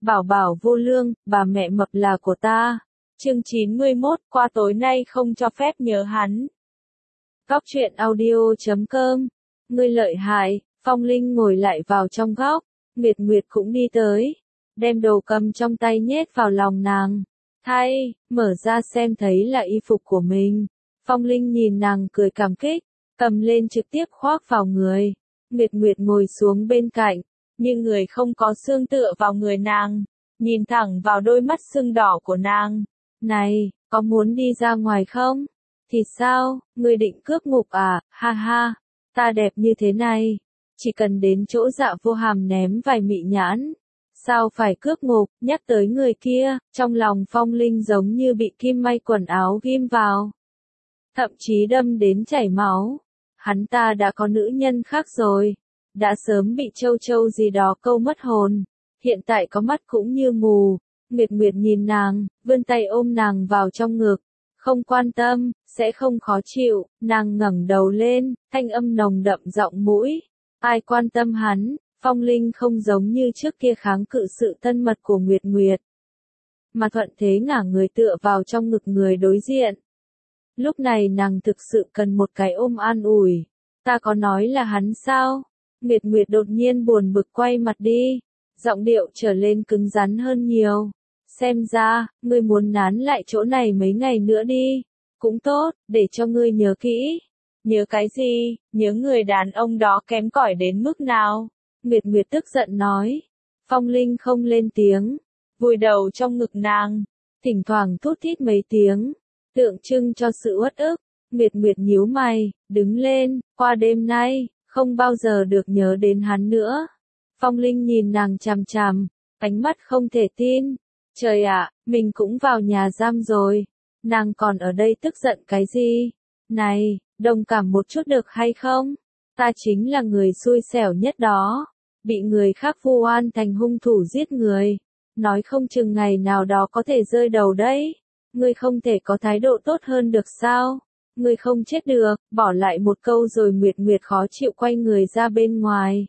Bảo bảo vô lương, bà mẹ mập là của ta. Chương 91, qua tối nay không cho phép nhớ hắn. Góc truyện audio.com. Ngươi lợi hại. Phong Linh ngồi lại vào trong góc. Nguyệt Nguyệt cũng đi tới. Đem đồ cầm trong tay nhét vào lòng nàng. Thay, mở ra xem thấy là y phục của mình. Phong Linh nhìn nàng cười cảm kích. Cầm lên trực tiếp khoác vào người. Nguyệt Nguyệt ngồi xuống bên cạnh. Nhưng người không có xương tựa vào người nàng. Nhìn thẳng vào đôi mắt sưng đỏ của nàng. Này, có muốn đi ra ngoài không? Thì sao, ngươi định cướp ngục à, ha ha, ta đẹp như thế này. Chỉ cần đến chỗ Dạ Vô Hàm ném vài mị nhãn. Sao phải cướp ngục, nhắc tới người kia, trong lòng Phong Linh giống như bị kim may quần áo ghim vào. Thậm chí đâm đến chảy máu. Hắn ta đã có nữ nhân khác rồi. Đã sớm bị châu châu gì đó câu mất hồn. Hiện tại có mắt cũng như mù. Nguyệt Nguyệt nhìn nàng, vươn tay ôm nàng vào trong ngực. Không quan tâm, sẽ không khó chịu. Nàng ngẩng đầu lên, thanh âm nồng đậm giọng mũi. Ai quan tâm hắn? Phong Linh không giống như trước kia kháng cự sự thân mật của Nguyệt Nguyệt. Mà thuận thế ngả người tựa vào trong ngực người đối diện. Lúc này nàng thực sự cần một cái ôm an ủi. Ta có nói là hắn sao? Nguyệt Nguyệt đột nhiên buồn bực quay mặt đi. Giọng điệu trở lên cứng rắn hơn nhiều. Xem ra, ngươi muốn nán lại chỗ này mấy ngày nữa đi. Cũng tốt, để cho ngươi nhớ kỹ. Nhớ cái gì? Nhớ người đàn ông đó kém cỏi đến mức nào? Nguyệt Nguyệt tức giận nói. Phong Linh không lên tiếng. Vùi đầu trong ngực nàng. Thỉnh thoảng thút thít mấy tiếng. Tượng trưng cho sự uất ức. Nguyệt Nguyệt nhíu mày, đứng lên, qua đêm nay, không bao giờ được nhớ đến hắn nữa. Phong Linh nhìn nàng chằm chằm, ánh mắt không thể tin. Trời ạ, mình cũng vào nhà giam rồi. Nàng còn ở đây tức giận cái gì? Này, đồng cảm một chút được hay không? Ta chính là người xui xẻo nhất đó. Bị người khác vu oan thành hung thủ giết người. Nói không chừng ngày nào đó có thể rơi đầu đấy. Ngươi không thể có thái độ tốt hơn được sao? Ngươi không chết được, bỏ lại một câu rồi Nguyệt Nguyệt khó chịu quay người ra bên ngoài.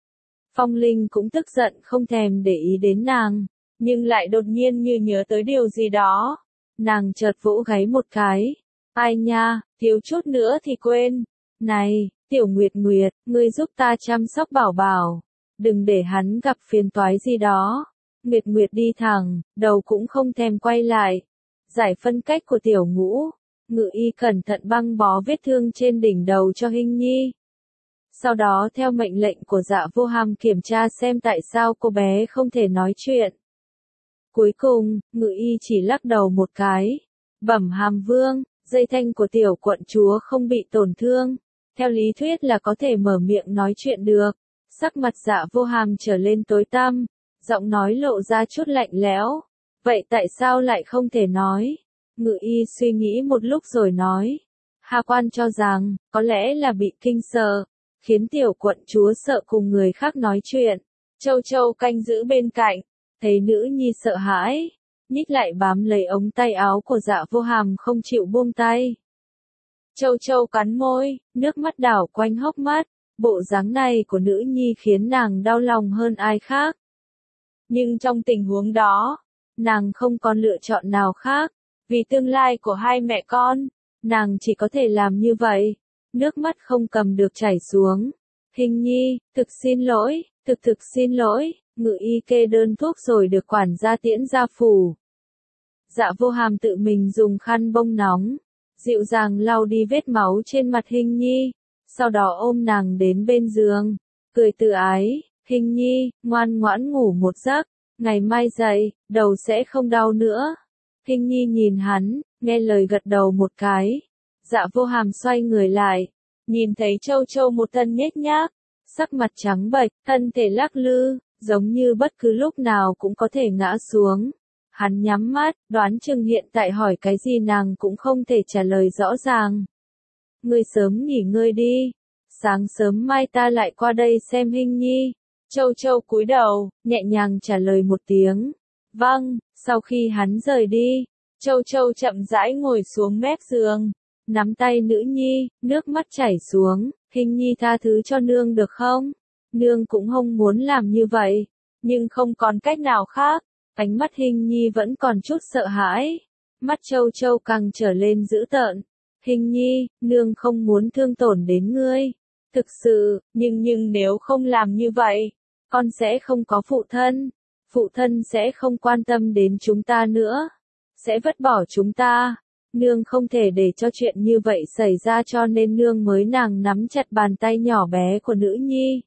Phong Linh cũng tức giận không thèm để ý đến nàng, nhưng lại đột nhiên như nhớ tới điều gì đó. Nàng chợt vỗ gáy một cái. Ai nha, thiếu chút nữa thì quên. Này, Tiểu Nguyệt Nguyệt, ngươi giúp ta chăm sóc bảo bảo. Đừng để hắn gặp phiền toái gì đó. Nguyệt Nguyệt đi thẳng, đầu cũng không thèm quay lại. Giải phân cách của Tiểu Ngũ. Ngự y cẩn thận băng bó vết thương trên đỉnh đầu cho Hinh Nhi. Sau đó theo mệnh lệnh của Dạ Vô Hàm kiểm tra xem tại sao cô bé không thể nói chuyện. Cuối cùng, ngự y chỉ lắc đầu một cái. Bẩm Hàm Vương, dây thanh của tiểu quận chúa không bị tổn thương. Theo lý thuyết là có thể mở miệng nói chuyện được. Sắc mặt Dạ Vô Hàm trở lên tối tăm, giọng nói lộ ra chút lạnh lẽo. Vậy tại sao lại không thể nói? Ngự y suy nghĩ một lúc rồi nói. Hà quan cho rằng, có lẽ là bị kinh sợ, khiến tiểu quận chúa sợ cùng người khác nói chuyện. Châu Châu canh giữ bên cạnh, thấy nữ nhi sợ hãi, nhích lại bám lấy ống tay áo của Dạ Vô Hàm không chịu buông tay. Châu Châu cắn môi, nước mắt đảo quanh hốc mắt, bộ dáng này của nữ nhi khiến nàng đau lòng hơn ai khác. Nhưng trong tình huống đó, nàng không còn lựa chọn nào khác. Vì tương lai của hai mẹ con, nàng chỉ có thể làm như vậy. Nước mắt không cầm được chảy xuống. Hình Nhi, thực xin lỗi, thực xin lỗi. Ngự y kê đơn thuốc rồi được quản gia tiễn ra phủ. Dạ Vô Hàm tự mình dùng khăn bông nóng, dịu dàng lau đi vết máu trên mặt Hình Nhi. Sau đó ôm nàng đến bên giường, cười tự ái. Hình Nhi, ngoan ngoãn ngủ một giấc. Ngày mai dậy, đầu sẽ không đau nữa. Hình Nhi nhìn hắn, nghe lời gật đầu một cái. Dạ Vô Hàm xoay người lại, nhìn thấy Châu Châu một thân nhếch nhác, sắc mặt trắng bệch, thân thể lắc lư, giống như bất cứ lúc nào cũng có thể ngã xuống. Hắn nhắm mắt, đoán chừng hiện tại hỏi cái gì nàng cũng không thể trả lời rõ ràng. Ngươi sớm nghỉ ngơi đi, sáng sớm mai ta lại qua đây xem Hình Nhi. Châu Châu cúi đầu, nhẹ nhàng trả lời một tiếng. Vâng. Sau khi hắn rời đi, Châu Châu chậm rãi ngồi xuống mép giường, nắm tay nữ nhi, nước mắt chảy xuống. Hình Nhi tha thứ cho nương được không? Nương cũng không muốn làm như vậy. nhưng không còn cách nào khác. Ánh mắt Hình Nhi vẫn còn chút sợ hãi. Mắt Châu Châu càng trở lên dữ tợn. Hình Nhi, nương không muốn thương tổn đến ngươi. Thực sự, nhưng nếu không làm như vậy, con sẽ không có phụ thân. Phụ thân sẽ không quan tâm đến chúng ta nữa. Sẽ vứt bỏ chúng ta. Nương không thể để cho chuyện như vậy xảy ra cho nên nương mới nàng nắm chặt bàn tay nhỏ bé của nữ nhi.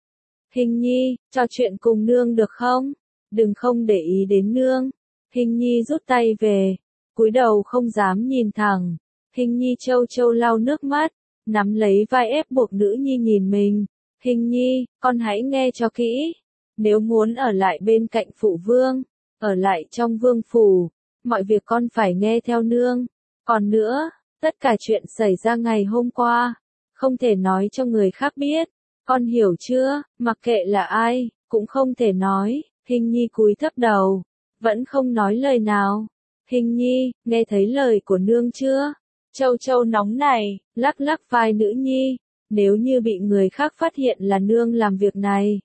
Hình Nhi, trò chuyện cùng nương được không? Đừng không để ý đến nương. Hình Nhi rút tay về, cúi đầu không dám nhìn thẳng. Hình Nhi Châu Châu lau nước mắt, nắm lấy vai ép buộc nữ nhi nhìn mình. Hình Nhi, con hãy nghe cho kỹ. Nếu muốn ở lại bên cạnh phụ vương, ở lại trong vương phủ, mọi việc con phải nghe theo nương. Còn nữa, tất cả chuyện xảy ra ngày hôm qua, không thể nói cho người khác biết. Con hiểu chưa? Mặc kệ là ai, cũng không thể nói. Hình Nhi cúi thấp đầu, vẫn không nói lời nào. Hình Nhi, nghe thấy lời của nương chưa? Châu Châu nóng này, lắc lắc vai nữ nhi. Nếu như bị người khác phát hiện là nương làm việc này,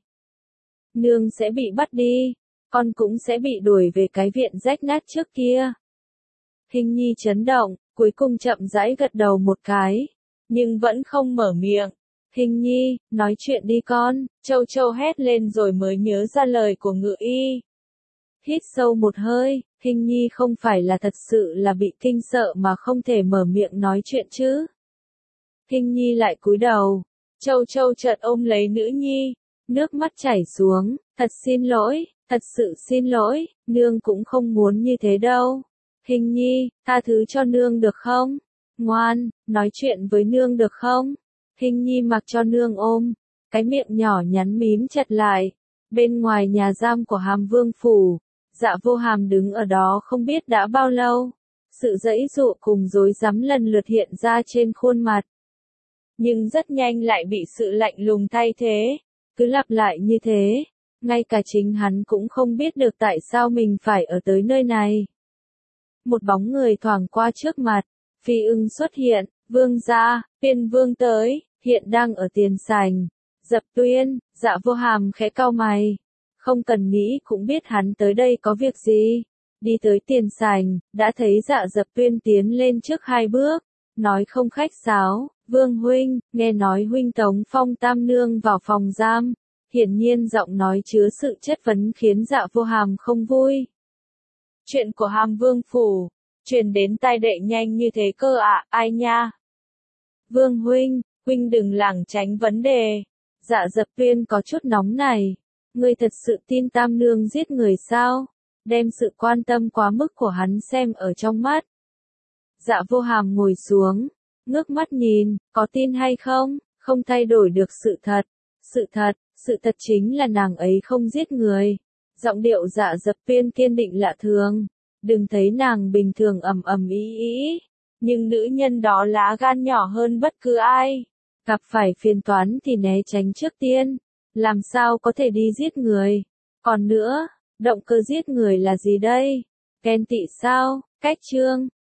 nương sẽ bị bắt đi. Con cũng sẽ bị đuổi về cái viện rách nát trước kia. Hình Nhi chấn động, cuối cùng chậm rãi gật đầu một cái, nhưng vẫn không mở miệng. Hình Nhi, nói chuyện đi con. Châu Châu hét lên rồi mới nhớ ra lời của Ngự Y. Hít sâu một hơi, Hình Nhi không phải là thật sự là bị kinh sợ mà không thể mở miệng nói chuyện chứ. Hình Nhi lại cúi đầu. Châu Châu chợt ôm lấy nữ nhi, nước mắt chảy xuống. Thật xin lỗi, thật sự xin lỗi, nương cũng không muốn như thế đâu. Hình Nhi, tha thứ cho nương được không? Ngoan, nói chuyện với nương được không? Hình Nhi mặc cho nương ôm, cái miệng nhỏ nhắn mím chặt lại. Bên ngoài nhà giam của Hàm Vương phủ, Dạ Vô Hàm đứng ở đó không biết đã bao lâu. Sự giãy giụa cùng rối rắm lần lượt hiện ra trên khuôn mặt. Nhưng rất nhanh lại bị sự lạnh lùng thay thế. Cứ lặp lại như thế, ngay cả chính hắn cũng không biết được tại sao mình phải ở tới nơi này. Một bóng người thoảng qua trước mặt, Phi Ưng xuất hiện, vương gia, Tiên vương tới, hiện đang ở tiền sảnh. Dập Tuyên, Dạ Vô Hàm khẽ cau mày. Không cần nghĩ cũng biết hắn tới đây có việc gì. Đi tới tiền sảnh, đã thấy Dạ Dập Tuyên tiến lên trước 2 bước, nói không khách sáo, Vương huynh, nghe nói huynh tống Phong Tam Nương vào phòng giam. Hiển nhiên giọng nói chứa sự chất vấn khiến Dạ Vô Hàm không vui. Chuyện của Hàm Vương phủ, truyền đến tai đệ nhanh như thế cơ ạ, ai nha? Vương huynh, huynh đừng lảng tránh vấn đề. Dạ Dập Tuyên có chút nóng này. Ngươi thật sự tin Tam Nương giết người sao? Đem sự quan tâm quá mức của hắn xem ở trong mắt. Dạ Vô Hàm ngồi xuống, ngước mắt nhìn, có tin hay không, không thay đổi được sự thật. Sự thật chính là nàng ấy không giết người. Giọng điệu Dạ Dập Tuyên kiên định lạ thường. Đừng thấy nàng bình thường ầm ý, nhưng nữ nhân đó lá gan nhỏ hơn bất cứ ai. Gặp phải phiền toán thì né tránh trước tiên. Làm sao có thể đi giết người? Còn nữa, động cơ giết người là gì đây? Ghen tị sao? Cách chương